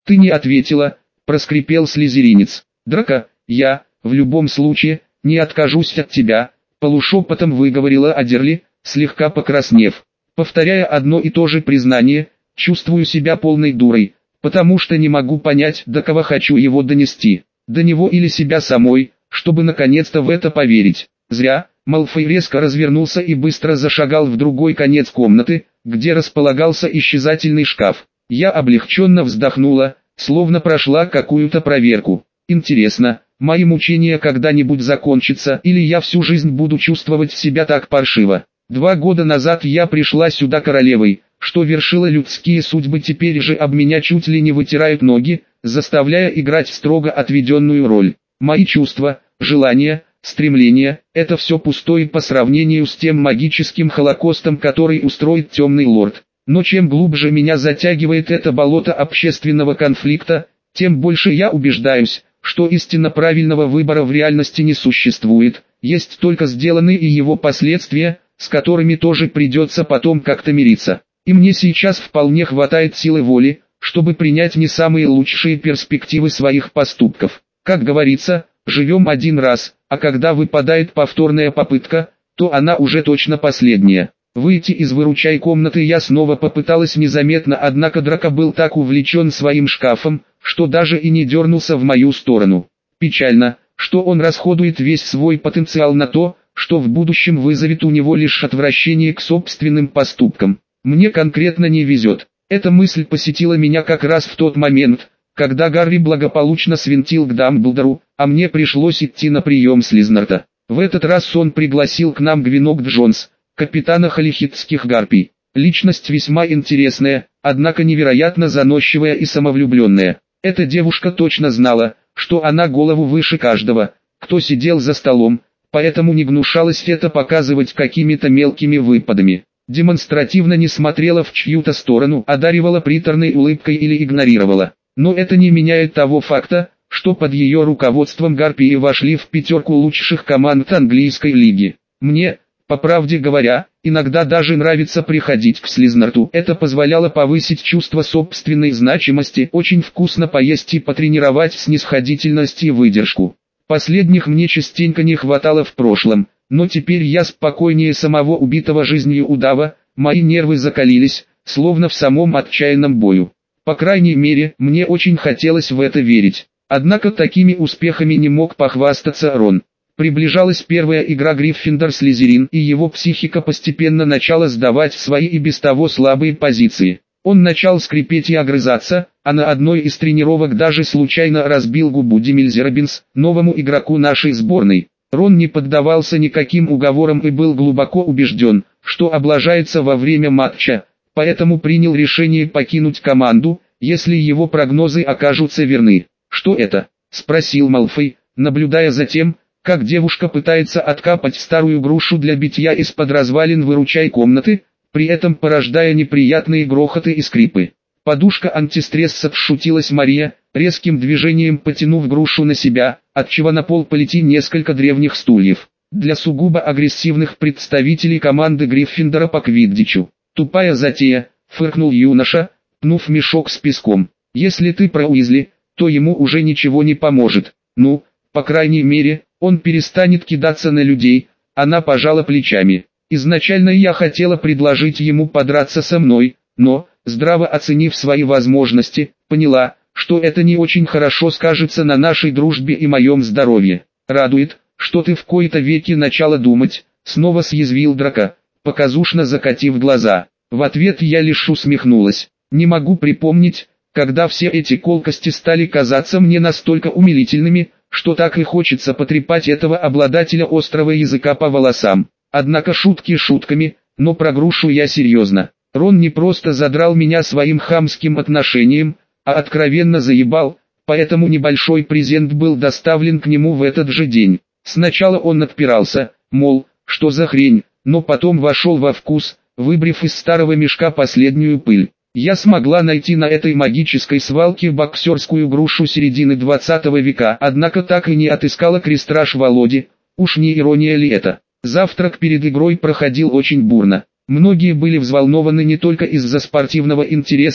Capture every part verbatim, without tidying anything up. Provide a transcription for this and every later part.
Ты не ответила, проскрипел слизеринец. Драко, я, в любом случае, не откажусь от тебя, полушепотом выговорила Адерли, слегка покраснев. Повторяя одно и то же признание, чувствую себя полной дурой, потому что не могу понять, до кого хочу его донести, до него или себя самой, чтобы наконец-то в это поверить. Зря. Малфой резко развернулся и быстро зашагал в другой конец комнаты, где располагался исчезательный шкаф. Я облегченно вздохнула, словно прошла какую-то проверку. Интересно, мои мучения когда-нибудь закончатся, или я всю жизнь буду чувствовать себя так паршиво? Два года назад я пришла сюда королевой, что вершила людские судьбы, теперь же об меня чуть ли не вытирают ноги, заставляя играть строго отведенную роль. Мои чувства, желания, стремления – это все пустое по сравнению с тем магическим холокостом, который устроит темный лорд. Но чем глубже меня затягивает это болото общественного конфликта, тем больше я убеждаюсь, что истинно правильного выбора в реальности не существует, есть только сделанные и его последствия, с которыми тоже придется потом как-то мириться. И мне сейчас вполне хватает силы воли, чтобы принять не самые лучшие перспективы своих поступков. Как говорится, живем один раз, а когда выпадает повторная попытка, то она уже точно последняя. Выйти из выручай комнаты я снова попыталась незаметно, однако Драко был так увлечен своим шкафом, что даже и не дернулся в мою сторону. Печально, что он расходует весь свой потенциал на то, что в будущем вызовет у него лишь отвращение к собственным поступкам. Мне конкретно не везет. Эта мысль посетила меня как раз в тот момент, когда Гарри благополучно свинтил к Дамблдору, а мне пришлось идти на прием Слизнарта. В этот раз он пригласил к нам Гвинок Джонс, капитана Холихитских гарпий. Личность весьма интересная, однако невероятно заносчивая и самовлюбленная. Эта девушка точно знала, что она голову выше каждого, кто сидел за столом, поэтому не гнушалась это показывать какими-то мелкими выпадами. Демонстративно не смотрела в чью-то сторону, одаривала приторной улыбкой или игнорировала. Но это не меняет того факта, что под ее руководством гарпии вошли в пятерку лучших команд английской лиги. Мне, по правде говоря, иногда даже нравится приходить к Слизнарту. Это позволяло повысить чувство собственной значимости, очень вкусно поесть и потренировать снисходительность и выдержку. Последних мне частенько не хватало в прошлом, но теперь я спокойнее самого убитого жизнью удава, мои нервы закалились, словно в самом отчаянном бою. По крайней мере, мне очень хотелось в это верить. Однако такими успехами не мог похвастаться Рон. Приближалась первая игра Гриффиндор-Слизерин, и его психика постепенно начала сдавать свои и без того слабые позиции. Он начал скрипеть и огрызаться, а на одной из тренировок даже случайно разбил губу Демильзе Робинс, новому игроку нашей сборной. Рон не поддавался никаким уговорам и был глубоко убежден, что облажается во время матча, поэтому принял решение покинуть команду, если его прогнозы окажутся верны. «Что это?» – спросил Малфой, наблюдая за тем, как девушка пытается откапать старую грушу для битья из-под развалин выручай комнаты, при этом порождая неприятные грохоты и скрипы. «Подушка антистресса», – шутилась Мария, резким движением потянув грушу на себя, отчего на пол полетели несколько древних стульев. Для сугубо агрессивных представителей команды Гриффиндора по квиддичу. «Тупая затея», – фыркнул юноша, пнув мешок с песком. «Если ты про Уизли, то ему уже ничего не поможет. Ну, по крайней мере, он перестанет кидаться на людей». Она пожала плечами. «Изначально я хотела предложить ему подраться со мной, но, здраво оценив свои возможности, поняла, что это не очень хорошо скажется на нашей дружбе и моем здоровье. Радует, что ты в кои-то веки начала думать», — снова съязвил Драко, показушно закатив глаза. В ответ я лишь усмехнулась. Не могу припомнить, когда все эти колкости стали казаться мне настолько умилительными, что так и хочется потрепать этого обладателя острого языка по волосам. Однако шутки шутками, но про грушу я серьезно. Рон не просто задрал меня своим хамским отношением, а откровенно заебал, поэтому небольшой презент был доставлен к нему в этот же день. Сначала он отпирался, мол, что за хрень, но потом вошел во вкус, выбрив из старого мешка последнюю пыль. Я смогла найти на этой магической свалке боксерскую грушу середины двадцатого века, однако так и не отыскала крестраж Володи, уж не ирония ли это. Завтрак перед игрой проходил очень бурно. Многие были взволнованы не только из-за спортивного интереса,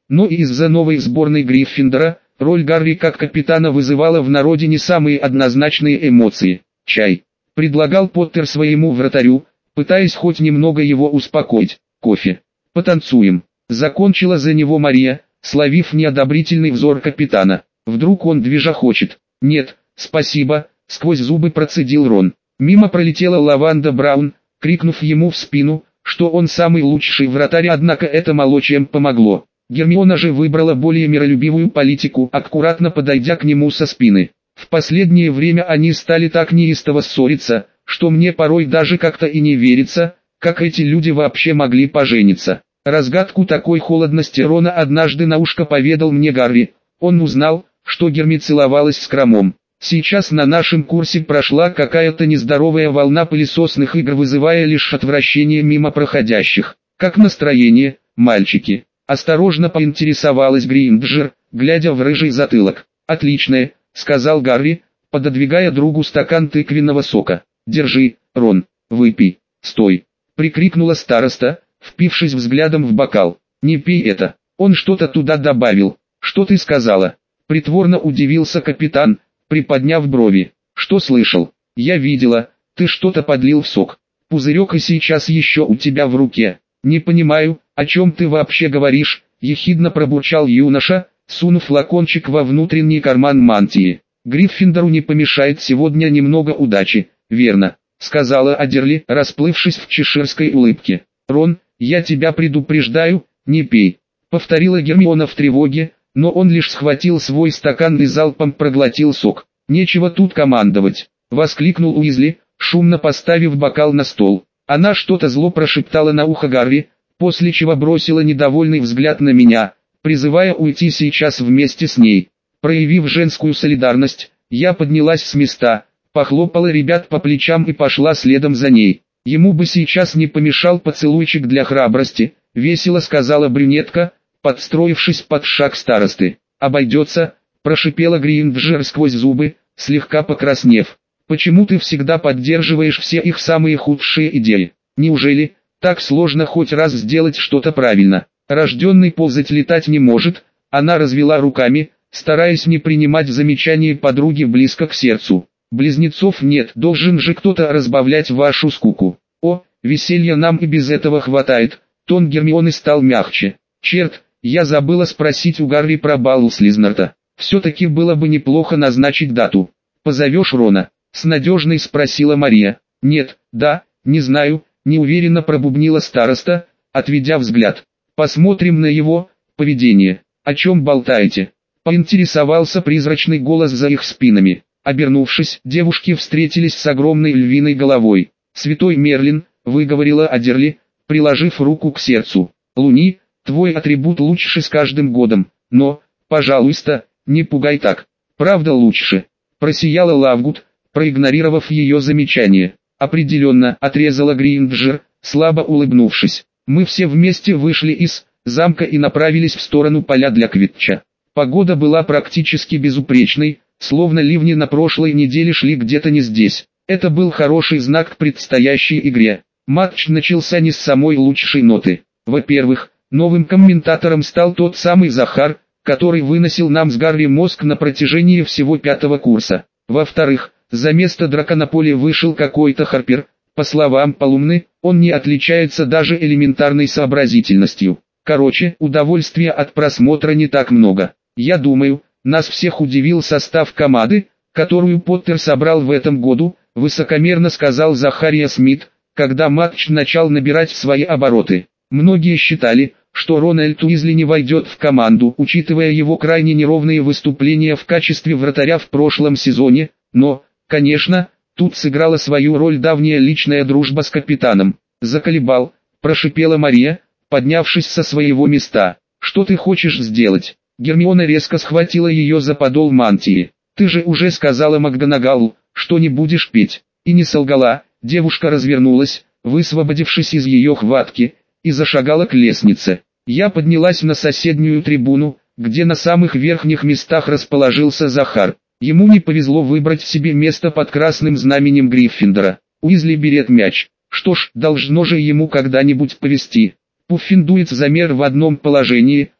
Но и из-за новой сборной Гриффиндора, роль Гарри как капитана вызывала в народе не самые однозначные эмоции. «Чай», — предлагал Поттер своему вратарю, пытаясь хоть немного его успокоить. «Кофе. Потанцуем», — закончила за него Мария, словив неодобрительный взор капитана. «Вдруг он движа хочет?» «Нет, спасибо», — сквозь зубы процедил Рон. Мимо пролетела Лаванда Браун, крикнув ему в спину, что он самый лучший вратарь, однако это мало чем помогло. Гермиона же выбрала более миролюбивую политику, аккуратно подойдя к нему со спины. В последнее время они стали так неистово ссориться, что мне порой даже как-то и не верится, как эти люди вообще могли пожениться. Разгадку такой холодности Рона однажды на ушко поведал мне Гарри. Он узнал, что Герми целовалась с Кромом. Сейчас на нашем курсе прошла какая-то нездоровая волна пылесосных игр, вызывая лишь отвращение мимо проходящих. «Как настроение, мальчики?» — осторожно поинтересовалась Гринджер, глядя в рыжий затылок. «Отличное», — сказал Гарри, пододвигая другу стакан тыквенного сока. «Держи, Рон, выпей». «Стой!» — прикрикнула староста, впившись взглядом в бокал. «Не пей это». Он что-то туда добавил. «Что ты сказала?» Притворно удивился капитан, приподняв брови. «Что слышал?» «Я видела, ты что-то подлил в сок. Пузырек и сейчас еще у тебя в руке». «Не понимаю, о чем ты вообще говоришь», — ехидно пробурчал юноша, сунув флакончик во внутренний карман мантии. «Гриффиндору не помешает сегодня немного удачи, верно?» — сказала Адерли, расплывшись в чеширской улыбке. «Рон, я тебя предупреждаю, не пей», — повторила Гермиона в тревоге, но он лишь схватил свой стакан и залпом проглотил сок. «Нечего тут командовать», — воскликнул Уизли, шумно поставив бокал на стол. Она что-то зло прошептала на ухо Гарри, после чего бросила недовольный взгляд на меня, призывая уйти сейчас вместе с ней. Проявив женскую солидарность, я поднялась с места, похлопала ребят по плечам и пошла следом за ней. «Ему бы сейчас не помешал поцелуйчик для храбрости», — весело сказала брюнетка, подстроившись под шаг старосты. «Обойдется», — прошипела Гринджер сквозь зубы, слегка покраснев. «Почему ты всегда поддерживаешь все их самые худшие идеи? Неужели так сложно хоть раз сделать что-то правильно? Рожденный ползать летать не может», — она развела руками, стараясь не принимать замечания подруги близко к сердцу. «Близнецов нет, должен же кто-то разбавлять вашу скуку. О, веселья нам и без этого хватает». Тон Гермионы стал мягче. «Черт, я забыла спросить у Гарри про бал Слизнарта. Все-таки было бы неплохо назначить дату. Позовешь Рона?» С надежной спросила Мария. «Нет, да, не знаю», неуверенно пробубнила староста, отведя взгляд. «Посмотрим на его поведение». «О чем болтаете?» Поинтересовался призрачный голос за их спинами. Обернувшись, девушки встретились с огромной львиной головой. «Святой Мерлин», — выговорила Адерли, приложив руку к сердцу. «Луни, твой атрибут лучше с каждым годом, но, пожалуйста, не пугай так. Правда лучше». Просияла Лавгуд, проигнорировав ее замечание. «Определенно», — отрезала Гринджер, слабо улыбнувшись. Мы все вместе вышли из замка и направились в сторону поля для квиддича. Погода была практически безупречной, словно ливни на прошлой неделе шли где-то не здесь. Это был хороший знак к предстоящей игре. Матч начался не с самой лучшей ноты. Во-первых, новым комментатором стал тот самый Захар, который выносил нам с Гарри мозг на протяжении всего пятого курса. Во-вторых, за место Драка на поле вышел какой-то Харпер. По словам Полумны, он не отличается даже элементарной сообразительностью. Короче, удовольствия от просмотра не так много. Я думаю, нас всех удивил состав команды, которую Поттер собрал в этом году, высокомерно сказал Захария Смит, когда матч начал набирать свои обороты. Многие считали, что Рональд Уизли не войдет в команду, учитывая его крайне неровные выступления в качестве вратаря в прошлом сезоне, но, конечно, тут сыграла свою роль давняя личная дружба с капитаном. «Заколебал», – прошипела Мария, поднявшись со своего места. «Что ты хочешь сделать?» Гермиона резко схватила ее за подол мантии. «Ты же уже сказала МакГонагалл, что не будешь петь». И не солгала, девушка развернулась, высвободившись из ее хватки, и зашагала к лестнице. Я поднялась на соседнюю трибуну, где на самых верхних местах расположился Захар. Ему не повезло выбрать себе место под красным знаменем Гриффиндора. Уизли берет мяч. Что ж, должно же ему когда-нибудь повезти. Пуффиндуец замер в одном положении,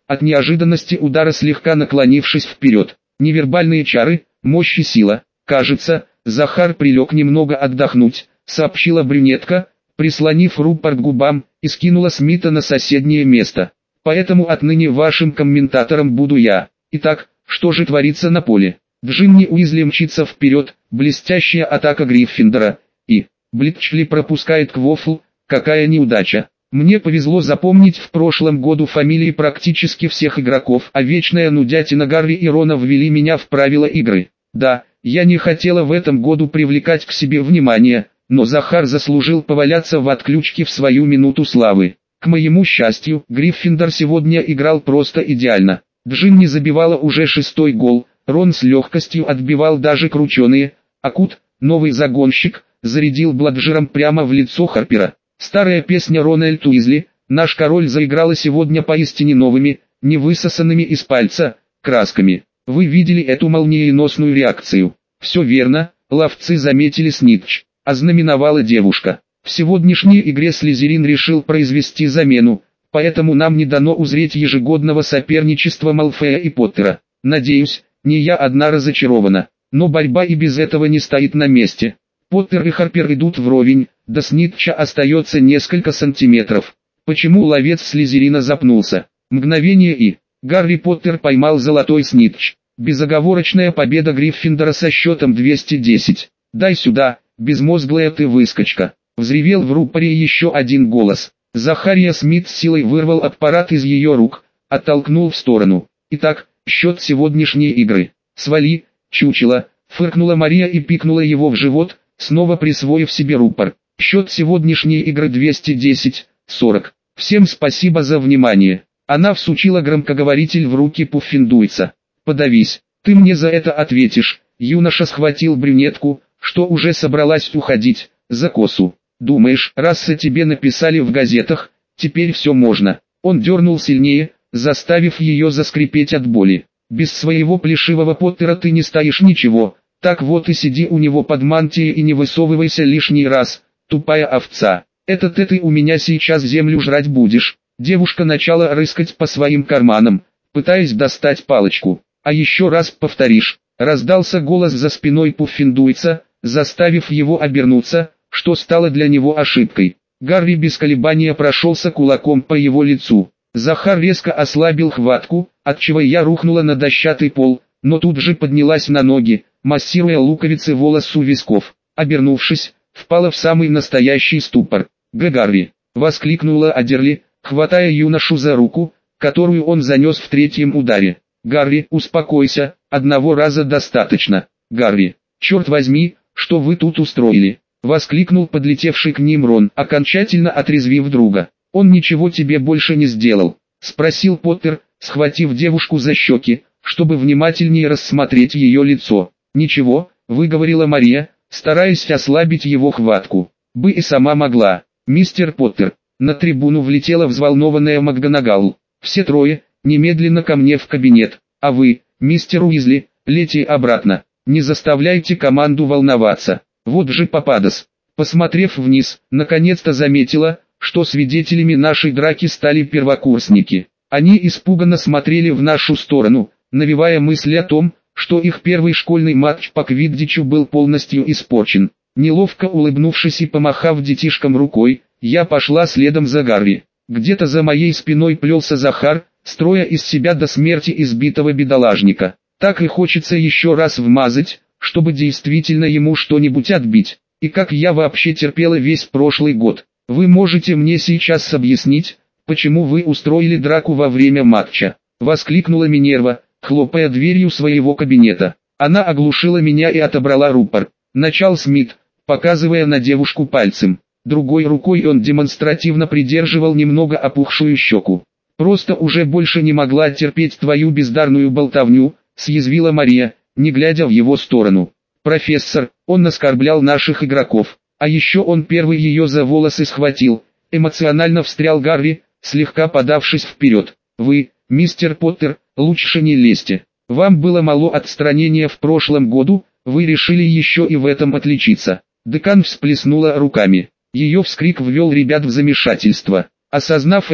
от неожиданности удара слегка наклонившись вперед. Невербальные чары, мощь и сила. Кажется, Захар прилег немного отдохнуть, сообщила брюнетка, прислонив рупор к губам, и скинула Смита на соседнее место. Поэтому отныне вашим комментатором буду я. Итак, что же творится на поле? Джинни Уизли мчится вперед, блестящая атака Гриффиндора, и Блитчли пропускает Квофл, какая неудача. Мне повезло запомнить в прошлом году фамилии практически всех игроков, а вечная нудятина Гарри и Рона ввели меня в правила игры. Да, я не хотела в этом году привлекать к себе внимание, но Захар заслужил поваляться в отключке в свою минуту славы. К моему счастью, Гриффиндор сегодня играл просто идеально. Джинни забивала уже шестой гол, Рон с легкостью отбивал даже крученые, а Кут, новый загонщик, зарядил бладжером прямо в лицо Харпера. Старая песня Рональд Уизли, наш король, заиграла сегодня поистине новыми, не высосанными из пальца, красками. Вы видели эту молниеносную реакцию? Все верно, ловцы заметили снитч, ознаменовала девушка. В сегодняшней игре Слизерин решил произвести замену, поэтому нам не дано узреть ежегодного соперничества Малфоя и Поттера. Надеюсь, не я одна разочарована, но борьба и без этого не стоит на месте. Поттер и Харпер идут вровень, до снитча остается несколько сантиметров. Почему ловец Слизерина запнулся? Мгновение и Гарри Поттер поймал золотой снитч. Безоговорочная победа Гриффиндора со счетом двести десять. «Дай сюда, безмозглая ты выскочка!» Взревел в рупоре еще один голос. Захария Смит с силой вырвал аппарат из ее рук, оттолкнул в сторону. «Итак, счет сегодняшней игры. Свали, чучело!» Фыркнула Мария и пикнула его в живот, снова присвоив себе рупор. «Счет сегодняшней игры двести десять сорок. Всем спасибо за внимание». Она всучила громкоговоритель в руки Пуффиндуйца. «Подавись, ты мне за это ответишь». Юноша схватил брюнетку, что уже собралась уходить, за косу. «Думаешь, раз о тебе написали в газетах, теперь все можно?» Он дернул сильнее, заставив ее заскрипеть от боли. «Без своего плешивого Поттера ты не стоишь ничего, так вот и сиди у него под мантией и не высовывайся лишний раз, тупая овца. Это ты у меня сейчас землю жрать будешь». Девушка начала рыскать по своим карманам, пытаясь достать палочку. «А еще раз повторишь», раздался голос за спиной Пуффиндуйца, заставив его обернуться, что стало для него ошибкой. Гарри без колебания прошелся кулаком по его лицу. Захар резко ослабил хватку, отчего я рухнула на дощатый пол, но тут же поднялась на ноги, массируя луковицы волос у висков. Обернувшись, впала в самый настоящий ступор. «Г. Гарри!» — воскликнула Адерли, хватая юношу за руку, которую он занес в третьем ударе. «Гарри, успокойся, одного раза достаточно. Гарри, черт возьми, что вы тут устроили?» — воскликнул подлетевший к ним Рон, окончательно отрезвив друга. «Он ничего тебе больше не сделал?» — спросил Поттер, схватив девушку за щеки, чтобы внимательнее рассмотреть ее лицо. «Ничего», — выговорила Мария, стараясь ослабить его хватку. «Бы и сама могла, мистер Поттер». На трибуну влетела взволнованная МакГонагал. «Все трое, немедленно ко мне в кабинет, а вы, мистер Уизли, лети обратно, не заставляйте команду волноваться». Вот же попадос. Посмотрев вниз, наконец-то заметила, что свидетелями нашей драки стали первокурсники. Они испуганно смотрели в нашу сторону, навевая мысли о том, что их первый школьный матч по квиддичу был полностью испорчен. Неловко улыбнувшись и помахав детишкам рукой, я пошла следом за Гарри. Где-то за моей спиной плелся Захар, строя из себя до смерти избитого бедолагника. Так и хочется еще раз вмазать, чтобы действительно ему что-нибудь отбить. И как я вообще терпела весь прошлый год. Вы можете мне сейчас объяснить, почему вы устроили драку во время матча? Воскликнула Минерва, хлопая дверью своего кабинета. Она оглушила меня и отобрала рупор. Начал Смит, показывая на девушку пальцем. Другой рукой он демонстративно придерживал немного опухшую щеку. «Просто уже больше не могла терпеть твою бездарную болтовню», съязвила Мария, не глядя в его сторону. «Профессор, он оскорблял наших игроков, а еще он первый ее за волосы схватил», эмоционально встрял Гарри, слегка подавшись вперед. «Вы, мистер Поттер, лучше не лезьте. Вам было мало отстранения в прошлом году, вы решили еще и в этом отличиться». Декан всплеснула руками. Ее вскрик ввел ребят в замешательство. Осознав это,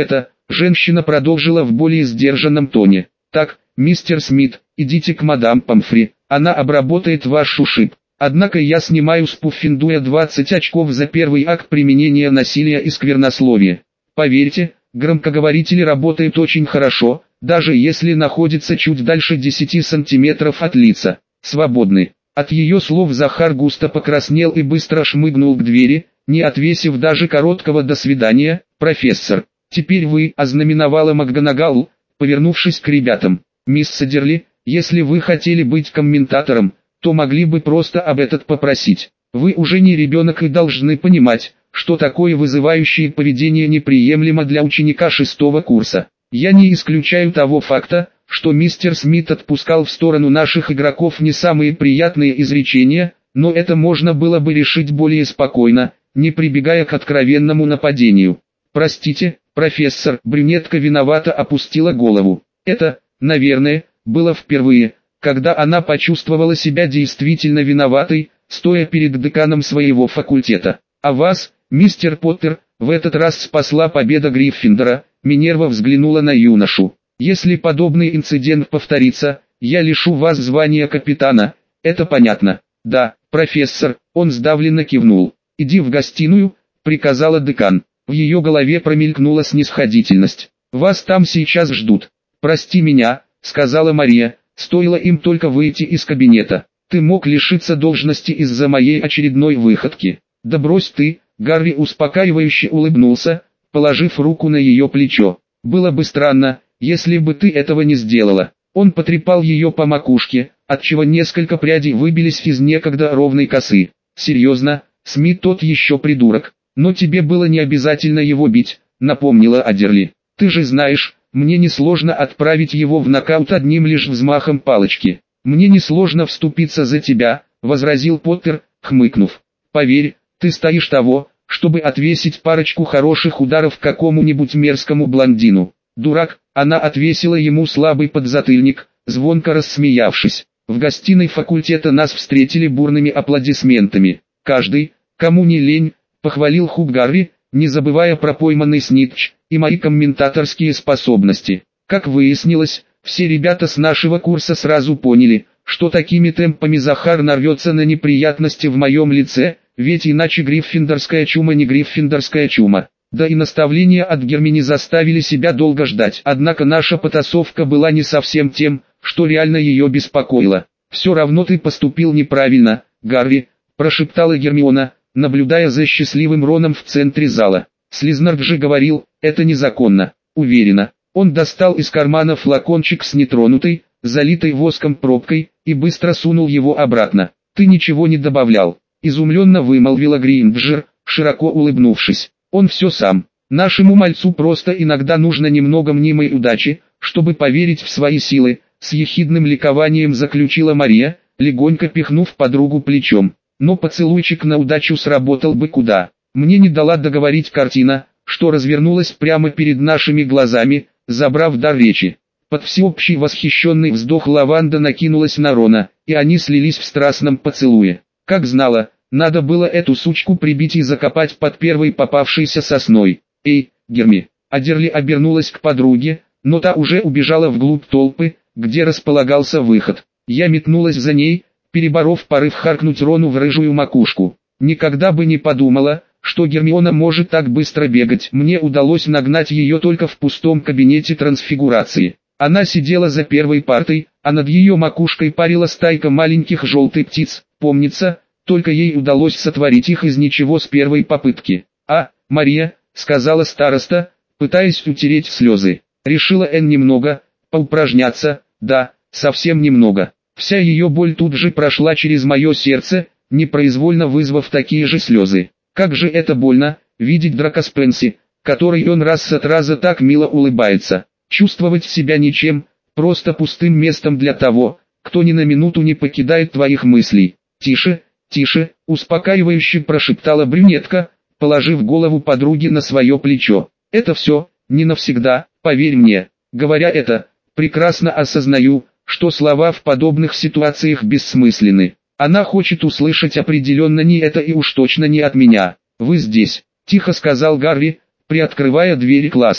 Женщина продолжила в более сдержанном тоне. Так, мистер Смит, идите к мадам Помфри, она обработает ваш ушиб. Однако я снимаю с Пуффендуя двадцать очков за первый акт применения насилия и сквернословия. Поверьте, громкоговорители работают очень хорошо, даже если находится чуть дальше десяти сантиметров от лица. Свободны. От ее слов Захар густо покраснел и быстро шмыгнул к двери, не отвесив даже короткого «до свидания, профессор». «Теперь вы», — ознаменовала МакГонагал, повернувшись к ребятам. «Мисс Садерли, если вы хотели быть комментатором, то могли бы просто об этот попросить. Вы уже не ребенок и должны понимать, что такое вызывающее поведение неприемлемо для ученика шестого курса. Я не исключаю того факта, что мистер Смит отпускал в сторону наших игроков не самые приятные изречения, но это можно было бы решить более спокойно, не прибегая к откровенному нападению. Простите, профессор», — брюнетка виновато опустила голову. Это, наверное, было впервые, когда она почувствовала себя действительно виноватой, стоя перед деканом своего факультета. «А вас, мистер Поттер, в этот раз спасла победа Гриффиндора», — Минерва взглянула на юношу. «Если подобный инцидент повторится, я лишу вас звания капитана, это понятно?» «Да, профессор», — он сдавленно кивнул. «Иди в гостиную», — приказала декан. В ее голове промелькнула снисходительность. «Вас там сейчас ждут». «Прости меня», — сказала Мария, — «стоило им только выйти из кабинета. Ты мог лишиться должности из-за моей очередной выходки». «Да брось ты», — Гарри успокаивающе улыбнулся, положив руку на ее плечо. «Было бы странно, если бы ты этого не сделала». Он потрепал ее по макушке, отчего несколько прядей выбились из некогда ровной косы. «Серьезно, Смит тот еще придурок, но тебе было не обязательно его бить», — напомнила Адерли. «Ты же знаешь, мне несложно отправить его в нокаут одним лишь взмахом палочки». «Мне несложно вступиться за тебя», — возразил Поттер, хмыкнув. «Поверь, ты стоишь того, чтобы отвесить парочку хороших ударов какому-нибудь мерзкому блондину». «Дурак», — она отвесила ему слабый подзатыльник, звонко рассмеявшись. В гостиной факультета нас встретили бурными аплодисментами. Каждый, кому не лень, похвалил Хуг Гарри, не забывая про пойманный снитч и мои комментаторские способности. Как выяснилось, все ребята с нашего курса сразу поняли, что такими темпами Захар нарвется на неприятности в моем лице, ведь иначе гриффиндорская чума не гриффиндорская чума. Да и наставления от Гермионы заставили себя долго ждать. Однако наша потасовка была не совсем тем, что реально ее беспокоило. «Все равно ты поступил неправильно, Гарри», – прошептала Гермиона, наблюдая за счастливым Роном в центре зала. «Слизнард же говорил, это незаконно». «Уверена». Он достал из кармана флакончик с нетронутой, залитой воском пробкой, и быстро сунул его обратно. «Ты ничего не добавлял», – изумленно вымолвила Гринджер, широко улыбнувшись. «Он все сам. Нашему мальцу просто иногда нужно немного мнимой удачи, чтобы поверить в свои силы», — с ехидным ликованием заключила Мария, легонько пихнув подругу плечом. «Но поцелуйчик на удачу сработал бы куда. Мне не дала договорить картина, что развернулась прямо перед нашими глазами, забрав дар речи». Под всеобщий восхищенный вздох Лаванда накинулась на Рона, и они слились в страстном поцелуе. Как знала, надо было эту сучку прибить и закопать под первой попавшейся сосной. «Эй, Герми!» Адерли обернулась к подруге, но та уже убежала вглубь толпы, где располагался выход. Я метнулась за ней, переборов порыв харкнуть Рону в рыжую макушку. Никогда бы не подумала, что Гермиона может так быстро бегать. Мне удалось нагнать ее только в пустом кабинете трансфигурации. Она сидела за первой партой, а над ее макушкой парила стайка маленьких желтых птиц. Помнится, только ей удалось сотворить их из ничего с первой попытки. «А, Мария», — сказала староста, пытаясь утереть слезы. Решила Энн немного поупражняться, да, совсем немного. Вся ее боль тут же прошла через мое сердце, непроизвольно вызвав такие же слезы. Как же это больно, видеть Драко Спенси, который он раз от раза так мило улыбается. Чувствовать себя ничем, просто пустым местом для того, кто ни на минуту не покидает твоих мыслей. «Тише, тише», — успокаивающе прошептала брюнетка, положив голову подруги на свое плечо. «Это все, не навсегда, поверь мне. Говоря это, прекрасно осознаю, что слова в подобных ситуациях бессмысленны. Она хочет услышать определенно не это и уж точно не от меня. Вы здесь», — тихо сказал Гарри, приоткрывая двери класса.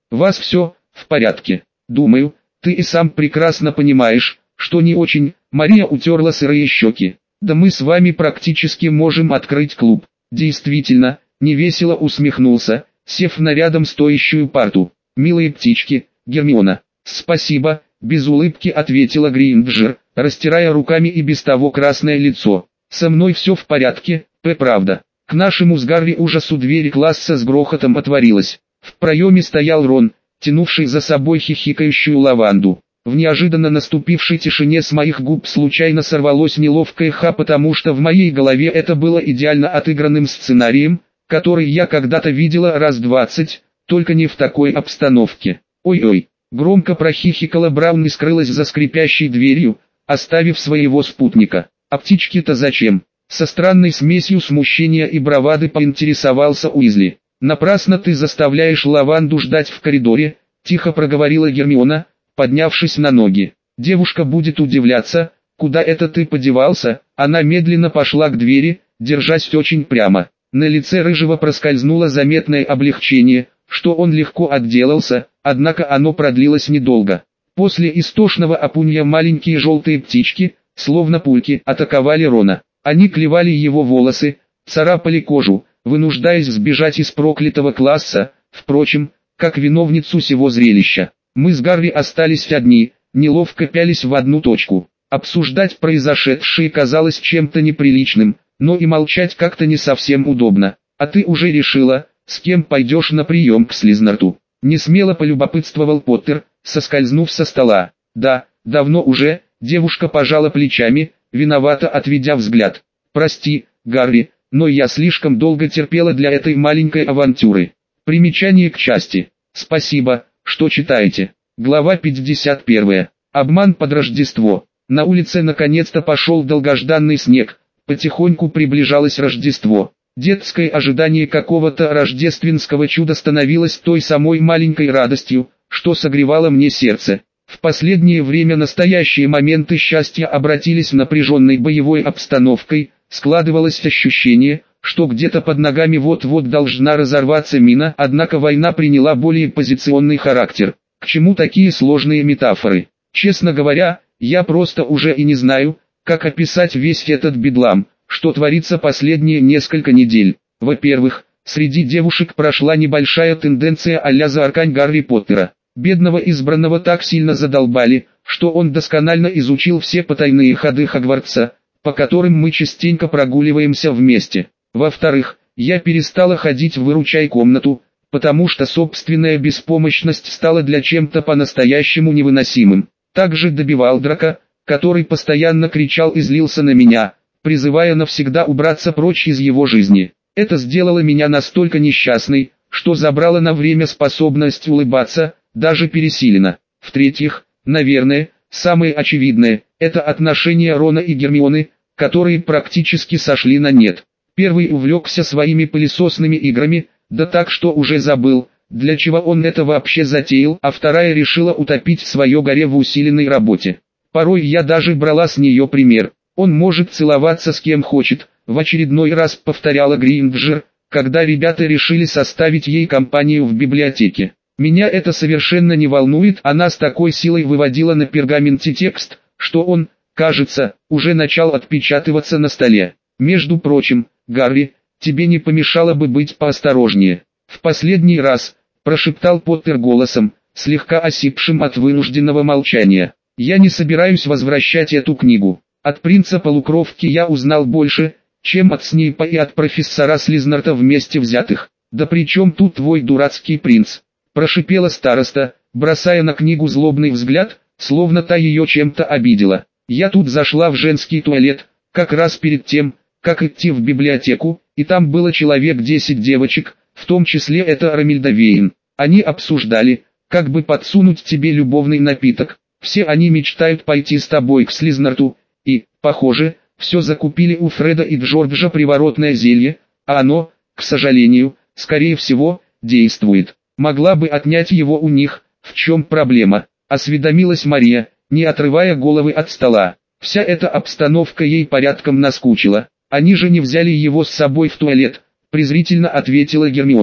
вас все в порядке. Думаю, ты и сам прекрасно понимаешь, что не очень. Мария утерла сырые щеки. Да мы с вами практически можем открыть клуб. Действительно, невесело усмехнулся, сев на рядом стоящую парту. Милые птички, Гермиона. Спасибо, без улыбки ответила Грейнджер, растирая руками и без того красное лицо. Со мной все в порядке, П. Правда. К нашему с Гарри ужасу двери класса с грохотом отворилась. В проеме стоял Рон, тянувший за собой хихикающую лаванду. В неожиданно наступившей тишине с моих губ случайно сорвалось неловкое «ха», потому что в моей голове это было идеально отыгранным сценарием, который я когда-то видела раз двадцать, только не в такой обстановке. Ой-ой, громко прохихикала Браун и скрылась за скрипящей дверью, оставив своего спутника. А птички-то зачем? Со странной смесью смущения и бравады поинтересовался Уизли. «Напрасно ты заставляешь лаванду ждать в коридоре», — тихо проговорила Гермиона, поднявшись на ноги. «Девушка будет удивляться, куда это ты подевался?» Она медленно пошла к двери, держась очень прямо. На лице Рыжего проскользнуло заметное облегчение, что он легко отделался, однако оно продлилось недолго. После истошного опунья маленькие желтые птички, словно пульки, атаковали Рона. Они клевали его волосы, царапали кожу, вынуждаясь сбежать из проклятого класса, впрочем, как виновницу сего зрелища. Мы с Гарри остались одни, неловко пялись в одну точку. Обсуждать произошедшее казалось чем-то неприличным, но и молчать как-то не совсем удобно. «А ты уже решила, с кем пойдешь на прием к Слизнарту?» Несмело полюбопытствовал Поттер, соскользнув со стола. «Да, давно уже», девушка пожала плечами, виновато отведя взгляд. «Прости, Гарри, но я слишком долго терпела для этой маленькой авантюры». Примечание к части. Спасибо, что читаете. Глава пятьдесят первая. Обман под Рождество. На улице наконец-то пошел долгожданный снег, потихоньку приближалось Рождество. Детское ожидание какого-то рождественского чуда становилось той самой маленькой радостью, что согревало мне сердце. В последнее время настоящие моменты счастья обратились напряженной боевой обстановкой, складывалось ощущение, что где-то под ногами вот-вот должна разорваться мина, однако война приняла более позиционный характер. К чему такие сложные метафоры? Честно говоря, я просто уже и не знаю, как описать весь этот бедлам, что творится последние несколько недель. Во-первых, среди девушек прошла небольшая тенденция а-ля зааркань Гарри Поттера. Бедного избранного так сильно задолбали, что он досконально изучил все потайные ходы Хогвартса, по которым мы частенько прогуливаемся вместе. Во-вторых, я перестала ходить в выручай-комнату, потому что собственная беспомощность стала для чем-то по-настоящему невыносимым. Также добивал Драка, который постоянно кричал и злился на меня, призывая навсегда убраться прочь из его жизни. Это сделало меня настолько несчастной, что забрало на время способность улыбаться, даже пересиленно. В-третьих, наверное, самое очевидное, это отношения Рона и Гермионы, которые практически сошли на нет. Первый увлекся своими пылесосными играми, да так что уже забыл, для чего он это вообще затеял, а вторая решила утопить свое горе в усиленной работе. Порой я даже брала с нее пример. Он может целоваться с кем хочет, в очередной раз повторяла Грейнджер, когда ребята решили составить ей компанию в библиотеке. Меня это совершенно не волнует, она с такой силой выводила на пергаменте текст, что он, кажется, уже начал отпечатываться на столе. Между прочим, Гарри, тебе не помешало бы быть поосторожнее. В последний раз, прошептал Поттер голосом, слегка осипшим от вынужденного молчания. Я не собираюсь возвращать эту книгу. От принца-полукровки я узнал больше, чем от Снейпа и от профессора Слизнарта вместе взятых. Да при чем тут твой дурацкий принц? Прошипела староста, бросая на книгу злобный взгляд, словно та ее чем-то обидела. Я тут зашла в женский туалет, как раз перед тем, как идти в библиотеку, и там было человек десять девочек, в том числе это Ромильда Вейн. Они обсуждали, как бы подсунуть тебе любовный напиток. Все они мечтают пойти с тобой к Слизнарту, и, похоже, все закупили у Фреда и Джорджа приворотное зелье, а оно, к сожалению, скорее всего, действует. Могла бы отнять его у них, в чем проблема, осведомилась Мария, не отрывая головы от стола. Вся эта обстановка ей порядком наскучила. Они же не взяли его с собой в туалет, презрительно ответила Гермиона.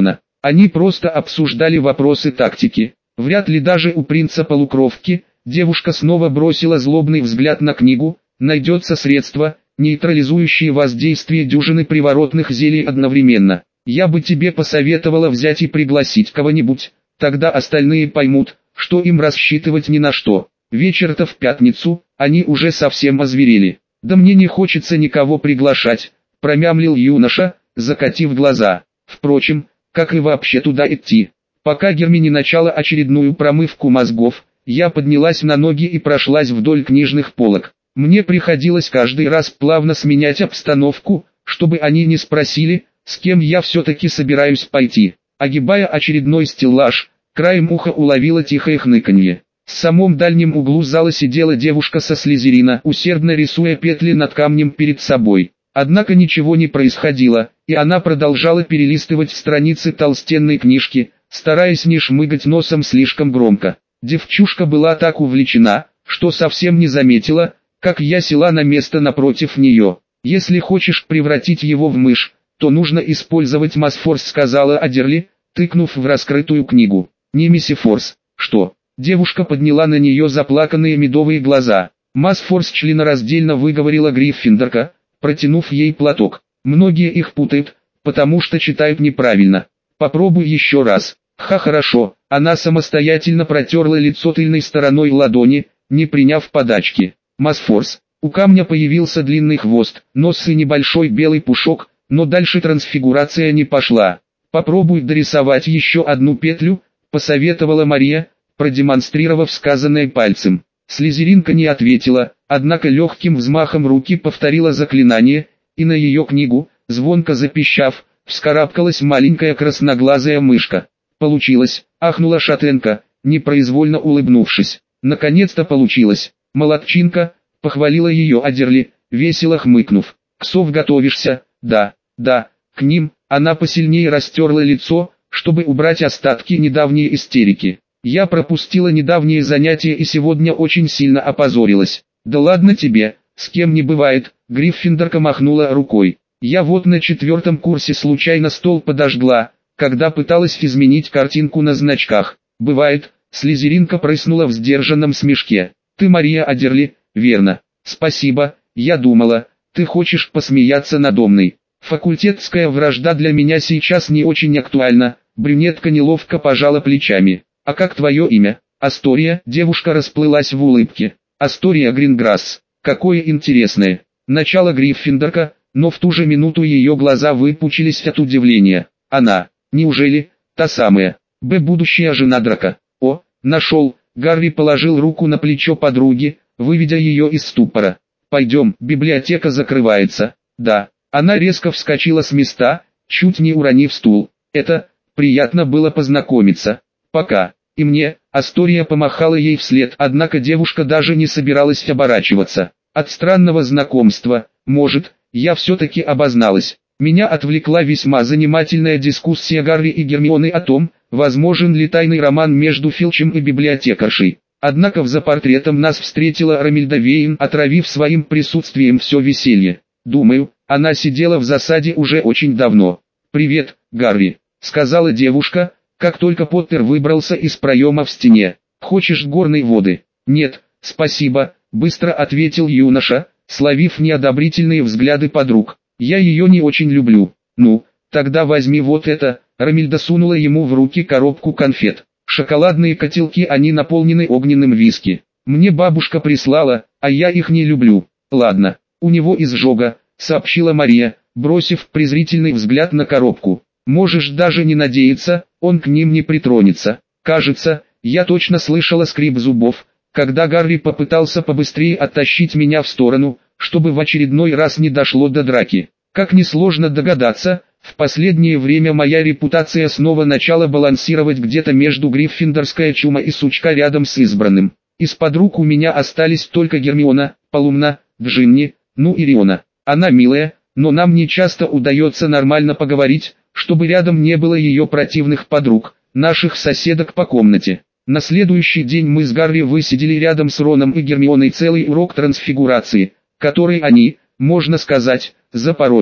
Они просто обсуждали вопросы тактики. Вряд ли даже у принца полукровки. Девушка снова бросила злобный взгляд на книгу. Найдется средство, нейтрализующее воздействие дюжины приворотных зелий одновременно. Я бы тебе посоветовала взять и пригласить кого-нибудь, тогда остальные поймут, что им рассчитывать ни на что. Вечер-то в пятницу, они уже совсем озверели. Да мне не хочется никого приглашать, промямлил юноша, закатив глаза. Впрочем, как и вообще туда идти? Пока Герми не начала очередную промывку мозгов, я поднялась на ноги и прошлась вдоль книжных полок. Мне приходилось каждый раз плавно сменять обстановку, чтобы они не спросили, с кем я все-таки собираюсь пойти. Огибая очередной стеллаж, краем уха уловила тихое хныканье. В самом дальнем углу зала сидела девушка со Слизерина, усердно рисуя петли над камнем перед собой. Однако ничего не происходило, и она продолжала перелистывать страницы толстенной книжки, стараясь не шмыгать носом слишком громко. Девчушка была так увлечена, что совсем не заметила, как я села на место напротив нее. «Если хочешь превратить его в мышь, то нужно использовать Масфорс», сказала Адерли, тыкнув в раскрытую книгу. «Немисифорс, что?» Девушка подняла на нее заплаканные медовые глаза. «Масфорс», членораздельно выговорила Гриффиндорка, протянув ей платок. «Многие их путают, потому что читают неправильно. Попробуй еще раз». «Ха, хорошо». Она самостоятельно протерла лицо тыльной стороной ладони, не приняв подачки. «Масфорс». У камня появился длинный хвост, нос и небольшой белый пушок, но дальше трансфигурация не пошла. «Попробуй дорисовать еще одну петлю», — посоветовала Мария, продемонстрировав сказанное пальцем. Слизеринка не ответила, однако легким взмахом руки повторила заклинание, и на ее книгу, звонко запищав, вскарабкалась маленькая красноглазая мышка. «Получилось», — ахнула шатенка, непроизвольно улыбнувшись. «Наконец-то получилось. Молодчинка», — похвалила ее Адерли, весело хмыкнув. «К сов готовишься?» «Да, да». К ним она посильнее растерла лицо, чтобы убрать остатки недавней истерики. «Я пропустила недавние занятия и сегодня очень сильно опозорилась». «Да ладно тебе, с кем не бывает», — Гриффиндорка махнула рукой. «Я вот на четвертом курсе случайно стол подожгла, когда пыталась изменить картинку на значках». «Бывает», — Слизеринка прыснула в сдержанном смешке. «Ты Мария Адерли, верно?» «Спасибо, я думала, ты хочешь посмеяться надо мной. Факультетская вражда для меня сейчас не очень актуальна», — брюнетка неловко пожала плечами. «А как твое имя?» «Астория», — девушка расплылась в улыбке. «Астория Гринграсс. Какое интересное». Начало Гриффиндорка, но в ту же минуту ее глаза выпучились от удивления. «Она, неужели, та самая, Б, будущая жена Драка?» «О, нашел», — Гарри положил руку на плечо подруги, выведя ее из ступора. «Пойдем, библиотека закрывается». «Да». Она резко вскочила с места, чуть не уронив стул. «Это, приятно было познакомиться. Пока». «И мне», — Астория помахала ей вслед, однако девушка даже не собиралась оборачиваться. От странного знакомства, может, я все-таки обозналась. Меня отвлекла весьма занимательная дискуссия Гарри и Гермионы о том, возможен ли тайный роман между Филчем и библиотекаршей. Однако за портретом нас встретила Ромильда Вейн, отравив своим присутствием все веселье. Думаю, она сидела в засаде уже очень давно. «Привет, Гарри», — сказала девушка, как только Поттер выбрался из проема в стене. «Хочешь горной воды?» «Нет, спасибо», — быстро ответил юноша, словив неодобрительные взгляды подруг. «Я ее не очень люблю». «Ну, тогда возьми вот это», — Ромильда сунула ему в руки коробку конфет. «Шоколадные котелки, они наполнены огненным виски. Мне бабушка прислала, а я их не люблю». «Ладно, у него изжога», — сообщила Мария, бросив презрительный взгляд на коробку. «Можешь даже не надеяться, он к ним не притронется». Кажется, я точно слышала скрип зубов, когда Гарри попытался побыстрее оттащить меня в сторону, чтобы в очередной раз не дошло до драки. Как несложно догадаться, в последнее время моя репутация снова начала балансировать где-то между гриффиндорская чума и сучка рядом с избранным. Из подруг у меня остались только Гермиона, Полумна, Джинни, ну и Риона. Она милая, но нам не часто удается нормально поговорить, чтобы рядом не было ее противных подруг, наших соседок по комнате. На следующий день мы с Гарри высидели рядом с Роном и Гермионой целый урок трансфигурации, который они, можно сказать, запороли.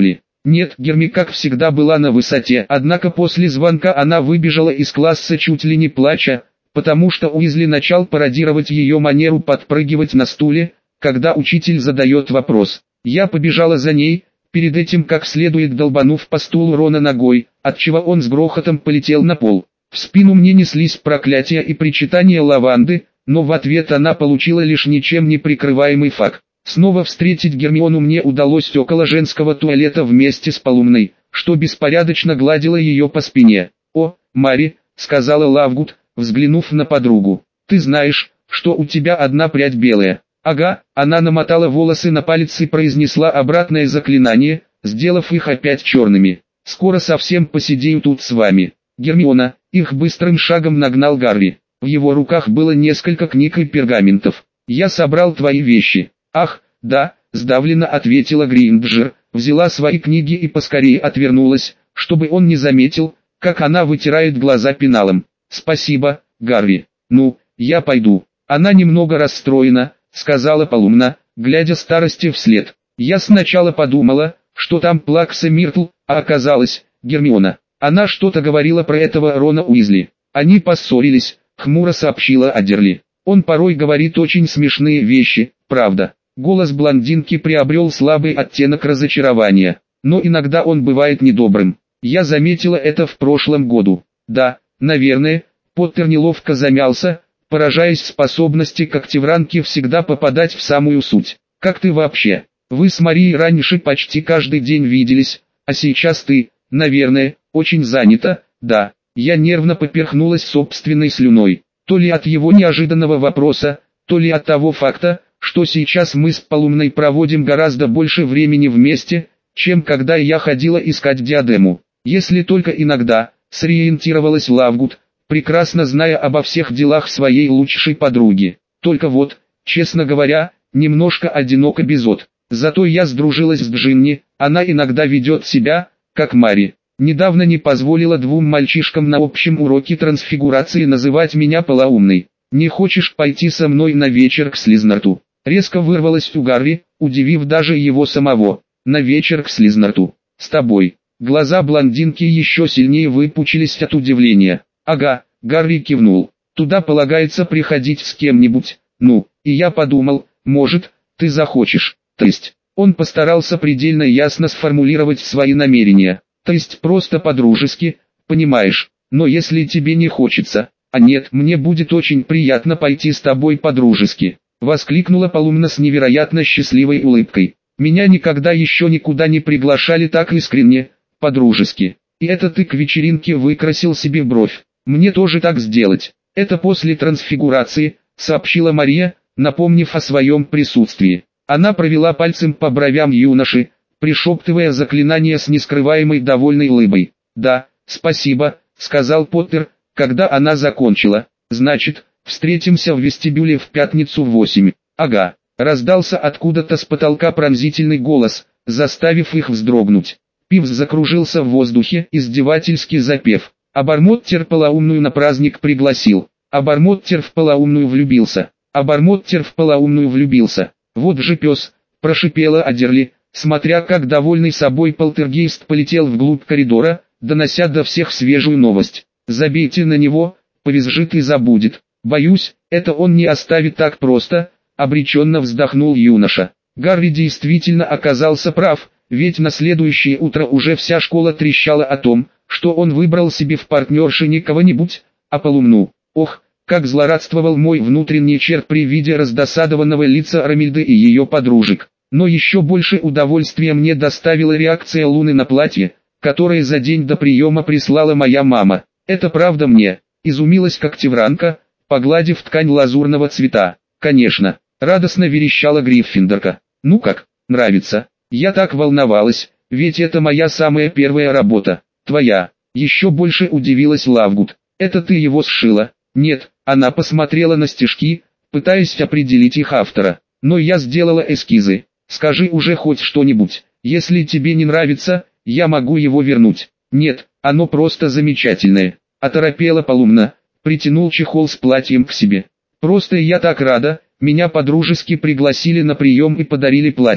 Нет, Герми как всегда была на высоте, однако после звонка она выбежала из класса чуть ли не плача, потому что Уизли начал пародировать ее манеру подпрыгивать на стуле, когда учитель задает вопрос. Я побежала за ней, перед этим как следует долбанув по стулу Рона ногой, отчего он с грохотом полетел на пол. В спину мне неслись проклятия и причитания Лаванды, но в ответ она получила лишь ничем не прикрываемый факт. Снова встретить Гермиону мне удалось около женского туалета вместе с Полумной, что беспорядочно гладила ее по спине. «О, Мари», — сказала Лавгуд, взглянув на подругу, — «ты знаешь, что у тебя одна прядь белая». «Ага», она намотала волосы на палец и произнесла обратное заклинание, сделав их опять черными. «Скоро совсем посидею тут с вами». «Гермиона», их быстрым шагом нагнал Гарри. В его руках было несколько книг и пергаментов. «Я собрал твои вещи». «Ах, да», сдавленно ответила Гринджер, взяла свои книги и поскорее отвернулась, чтобы он не заметил, как она вытирает глаза пеналом. «Спасибо, Гарри. Ну, я пойду». «Она немного расстроена», сказала Полумна, глядя старости вслед. «Я сначала подумала, что там Плакса Миртл, а оказалось, Гермиона. Она что-то говорила про этого Рона Уизли. Они поссорились», хмуро сообщила Адерли. «Он порой говорит очень смешные вещи, правда». Голос блондинки приобрел слабый оттенок разочарования, но иногда он бывает недобрым. Я заметила это в прошлом году. Да, наверное, Поттер неловко замялся, поражаясь способности когтевранки всегда попадать в самую суть. «Как ты вообще? Вы с Марией раньше почти каждый день виделись, а сейчас ты, наверное, очень занята». «Да». Я нервно поперхнулась собственной слюной, то ли от его неожиданного вопроса, то ли от того факта, что сейчас мы с Полумной проводим гораздо больше времени вместе, чем когда я ходила искать диадему. Если только иногда, сориентировалась Лавгуд, прекрасно зная обо всех делах своей лучшей подруги. Только вот, честно говоря, немножко одиноко без от. Зато я сдружилась с Джинни, она иногда ведет себя, как Мари. Недавно не позволила двум мальчишкам на общем уроке трансфигурации называть меня полоумной. «Не хочешь пойти со мной на вечер к Слизнарту?» Резко вырвалась у Гарри, удивив даже его самого. «На вечер к Слизнарту? С тобой?» Глаза блондинки еще сильнее выпучились от удивления. «Ага», Гарри кивнул. «Туда полагается приходить с кем-нибудь. Ну, и я подумал, может, ты захочешь». То есть, он постарался предельно ясно сформулировать свои намерения. То есть просто по-дружески, понимаешь, но если тебе не хочется, а нет, мне будет очень приятно пойти с тобой по-дружески, воскликнула Полумна с невероятно счастливой улыбкой. Меня никогда еще никуда не приглашали так искренне, по-дружески. И это ты к вечеринке выкрасил себе бровь. Мне тоже так сделать. Это после трансфигурации, сообщила Мария, напомнив о своем присутствии. Она провела пальцем по бровям юноши, пришептывая заклинание с нескрываемой довольной улыбой. «Да, спасибо», — сказал Поттер, когда она закончила. «Значит, встретимся в вестибюле в пятницу в восемь». «Ага», — раздался откуда-то с потолка пронзительный голос, заставив их вздрогнуть. Пивз закружился в воздухе, издевательски запев. А Бармоттер полоумную на праздник пригласил. А Бармоттер в полоумную влюбился. А Бармоттер в полоумную влюбился. Вот же пес, прошипела Адерли, смотря как довольный собой полтергейст полетел вглубь коридора, донося до всех свежую новость. Забейте на него, повизжит и забудет. Боюсь, это он не оставит так просто, обреченно вздохнул юноша. Гарри действительно оказался прав, ведь на следующее утро уже вся школа трещала о том, что он выбрал себе в партнерши не кого-нибудь, а Полумну. Ох, как злорадствовал мой внутренний черт при виде раздосадованного лица Ромильды и ее подружек. Но еще больше удовольствия мне доставила реакция Луны на платье, которое за день до приема прислала моя мама. «Это правда мне?» – изумилась когтевранка, погладив ткань лазурного цвета. «Конечно», – радостно верещала Гриффиндорка. «Ну как, нравится? Я так волновалась, ведь это моя самая первая работа». «Твоя?» – еще больше удивилась Лавгуд. «Это ты его сшила?» «Нет», – она посмотрела на стишки, пытаясь определить их автора. «Но я сделала эскизы. Скажи уже хоть что-нибудь. Если тебе не нравится, я могу его вернуть». «Нет, оно просто замечательное», – оторопела Полумна, притянул чехол с платьем к себе. «Просто я так рада, меня подружески пригласили на прием и подарили платье».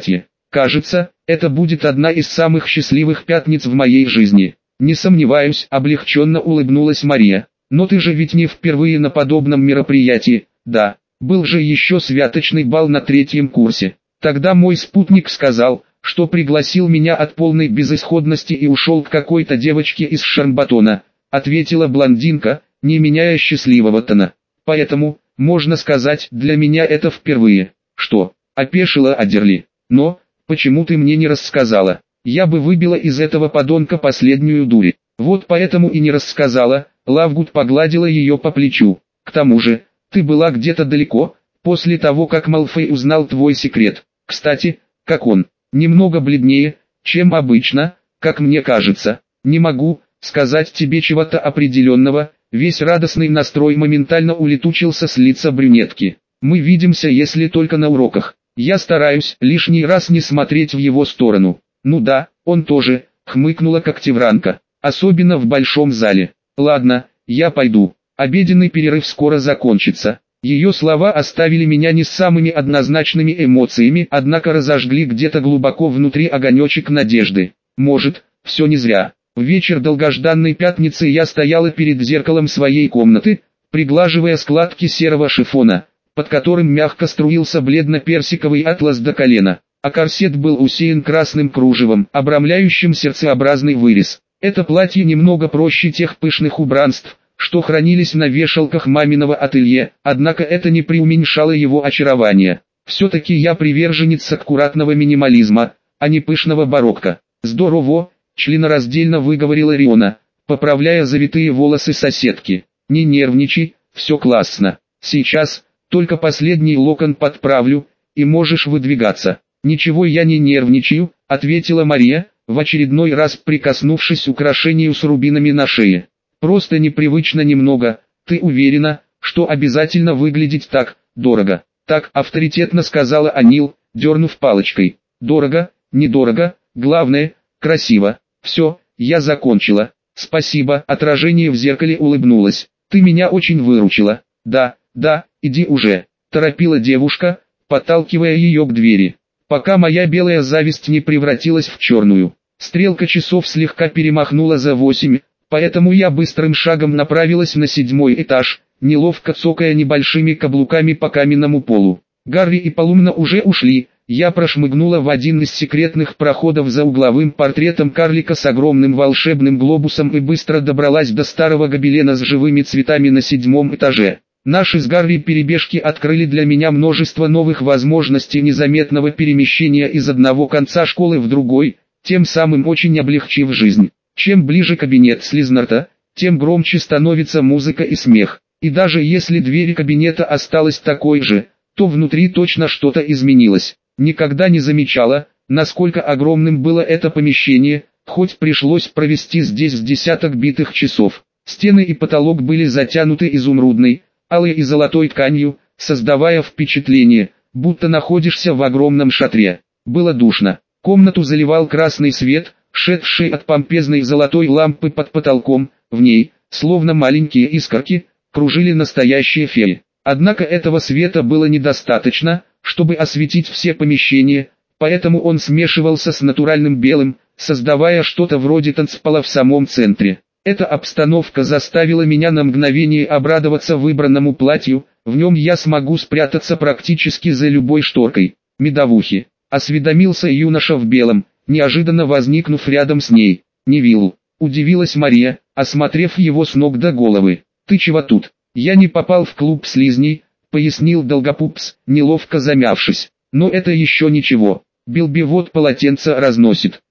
Кажется, это будет одна из самых счастливых пятниц в моей жизни. Не сомневаюсь, облегченно улыбнулась Мария. Но ты же ведь не впервые на подобном мероприятии. Да, был же еще святочный бал на третьем курсе. Тогда мой спутник сказал, что пригласил меня от полной безысходности и ушел к какой-то девочке из Шармбатона, ответила блондинка, не меняя счастливого тона. Поэтому, можно сказать, для меня это впервые. Что, опешила Адерли? Но, почему ты мне не рассказала? Я бы выбила из этого подонка последнюю дурь. Вот поэтому и не рассказала. Лавгуд погладила ее по плечу. К тому же, ты была где-то далеко, после того как Малфой узнал твой секрет. Кстати, как он? Немного бледнее, чем обычно, как мне кажется. Не могу сказать тебе чего-то определенного. Весь радостный настрой моментально улетучился с лица брюнетки. Мы видимся, если только на уроках. Я стараюсь лишний раз не смотреть в его сторону. Ну да, он тоже, хмыкнула Когтевранка. Особенно в большом зале. Ладно, я пойду. Обеденный перерыв скоро закончится. Ее слова оставили меня не с самыми однозначными эмоциями, однако разожгли где-то глубоко внутри огонечек надежды. Может, все не зря. В вечер долгожданной пятницы я стояла перед зеркалом своей комнаты, приглаживая складки серого шифона, под которым мягко струился бледно-персиковый атлас до колена, а корсет был усеян красным кружевом, обрамляющим сердцеобразный вырез. Это платье немного проще тех пышных убранств, что хранились на вешалках маминого ателье, однако это не преуменьшало его очарование. Все-таки я приверженец аккуратного минимализма, а не пышного барокко. Здорово, членораздельно выговорила Риона, поправляя завитые волосы соседки. Не нервничай, все классно. Сейчас, только последний локон подправлю, и можешь выдвигаться. Ничего я не нервничаю, ответила Мария, в очередной раз прикоснувшись к украшению с рубинами на шее. Просто непривычно немного. Ты уверена, что обязательно выглядеть так дорого? Так авторитетно сказала Анил, дернув палочкой. Дорого, недорого, главное, красиво. Все, я закончила. Спасибо. Отражение в зеркале улыбнулось. Ты меня очень выручила. Да, да, иди уже. Торопила девушка, подталкивая ее к двери. Пока моя белая зависть не превратилась в черную. Стрелка часов слегка перемахнула за восемь, поэтому я быстрым шагом направилась на седьмой этаж, неловко цокая небольшими каблуками по каменному полу. Гарри и Полумна уже ушли, я прошмыгнула в один из секретных проходов за угловым портретом карлика с огромным волшебным глобусом и быстро добралась до старого гобелена с живыми цветами на седьмом этаже. Наши с Гарри перебежки открыли для меня множество новых возможностей незаметного перемещения из одного конца школы в другой, тем самым очень облегчив жизнь. Чем ближе кабинет Слизнарта, тем громче становится музыка и смех. И даже если дверь кабинета осталась такой же, то внутри точно что-то изменилось. Никогда не замечала, насколько огромным было это помещение, хоть пришлось провести здесь с десяток битых часов. Стены и потолок были затянуты изумрудной, алой и золотой тканью, создавая впечатление, будто находишься в огромном шатре. Было душно. Комнату заливал красный свет, шедший от помпезной золотой лампы под потолком. В ней, словно маленькие искорки, кружили настоящие феи. Однако этого света было недостаточно, чтобы осветить все помещения, поэтому он смешивался с натуральным белым, создавая что-то вроде танцпола в самом центре. Эта обстановка заставила меня на мгновение обрадоваться выбранному платью, в нем я смогу спрятаться практически за любой шторкой. Медовухи, осведомился юноша в белом, неожиданно возникнув рядом с ней. Невилл, удивилась Мария, осмотрев его с ног до головы. Ты чего тут? Я не попал в клуб слизней, пояснил Долгопупс, неловко замявшись. Но это еще ничего. Билби вот полотенце разносит.